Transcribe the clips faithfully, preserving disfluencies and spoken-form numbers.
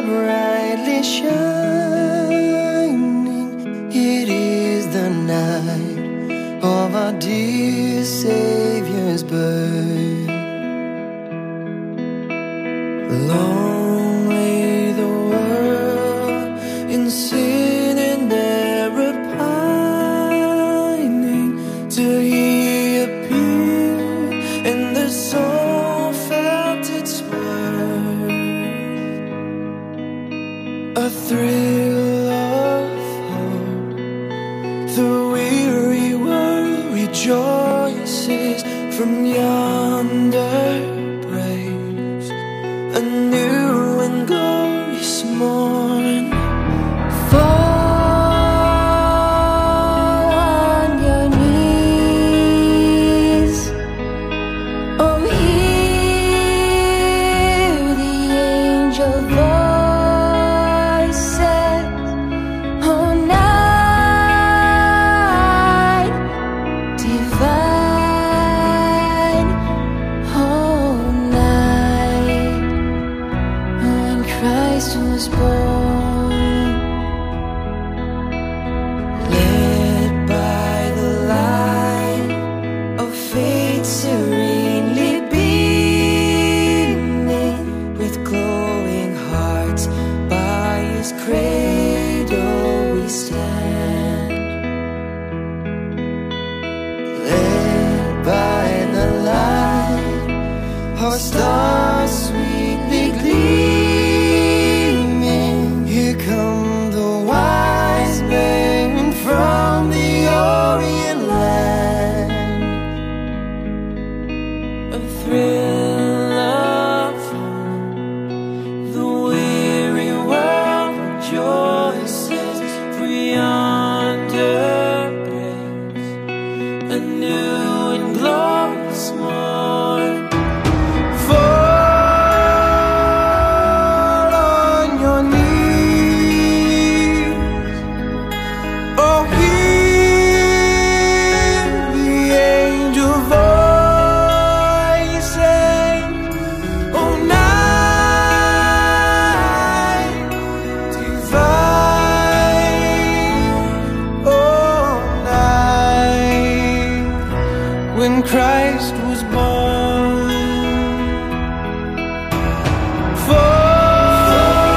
brightly shining. It is the night of our dear Savior's birth. Long lay the world in sin and error pining, till He appeared and the soul felt its worth. A thrill of hope, the weary world rejoices from yonder breaks a new and glorious morn. Fall on your knees, oh hear the angel voices, oh night divine, oh night when Christ was born. Led by the light of faith serenely beaming, with glowing hearts by His cradle we stand. Led by the light, our stars sweetly gleaming, here come the wise men from the Orient land. A thrill of hope, the weary world rejoices, for yonder breaks a new and glorious morn. Fall on your knees, oh hear the angel voices, oh night divine, oh night when Christ was born. Fall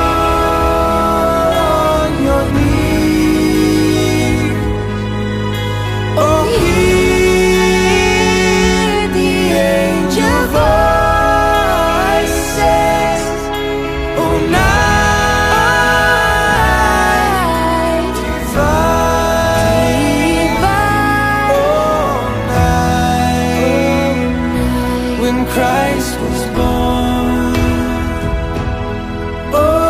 on your knees, oh hear the angel voices, oh night divine, oh night when Christ was born. Oh